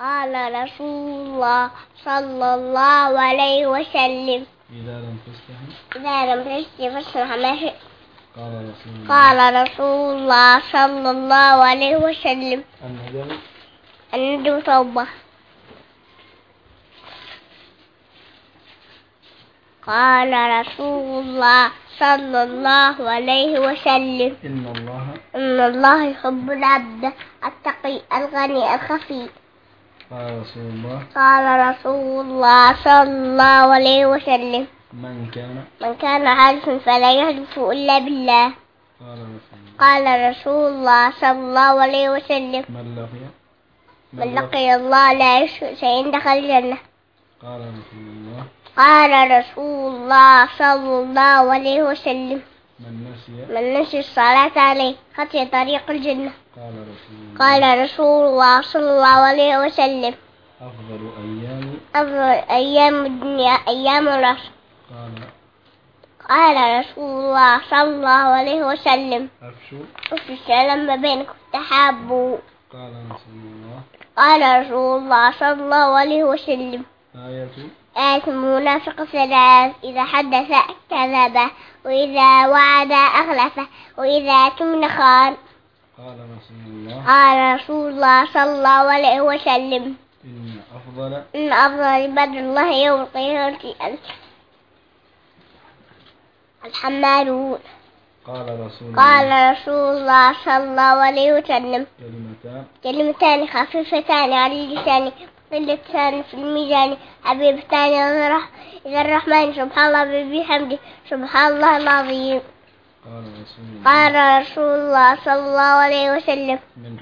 قال رسول الله صلى الله عليه وسلم إذا لم تستحي فاصنع ما شئت. قال رسول الله صلى الله عليه وسلم الندم توبة. قال رسول الله صلى الله عليه وسلم إن الله يحب العبد التقي الغني الخفي. قال رسول الله صلى الله عليه وسلم من كان حالفا فلا يحلف إلا بالله. قال رسول الله صلى الله عليه وسلم من لقي الله لا يشرك شيئا دخل الجنة. قال رسول الله صلى الله عليه وسلم من نسي الصلاة عليه خطي طريق الجنة. قال رسول الله صلى الله عليه وسلم أفضل أيام الدنيا أيام العصر. قال رسول الله صلى الله عليه وسلم أفشوا السلام ما بينكم تحابوا. قال رسول الله صلى الله عليه وسلم آية المنافق ثلاث: إذا حدث كذب، وإذا وعد أخلف، وإذا اؤتمن خان. قال رسول الله صلى الله عليه وسلم إن أفضل عباد الله يوم القيامة الحمالون. قال رسول الله صلى الله عليه وسلم كلمتان خفيفتان على اللسان ثقيلتان في الميزان حبيبتان إلى الرحمن سبحان الله وبحمده سبحان الله العظيم. قال رسول الله صلى الله عليه وسلم من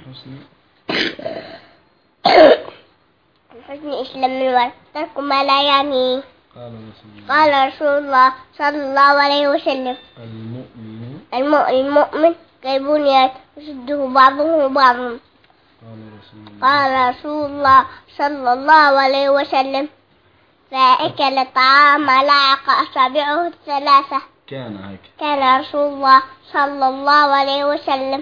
حسن إسلام المرء ترك ما لا يعنيه. قال رسول الله صلى الله عليه وسلم المؤمن كالبنيان يشده بعضه بعضا. قال رسول الله صلى الله عليه وسلم فأكل طعام لعق أصابعه الثلاثة. كان رسول الله صلى الله عليه وسلم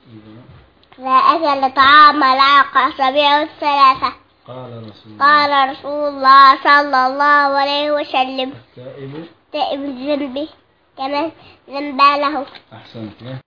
فأكل طعام لعق أصابعه الثلاثة. قال رسول الله صلى الله عليه وسلم تائب ذنبه كما ذنب له.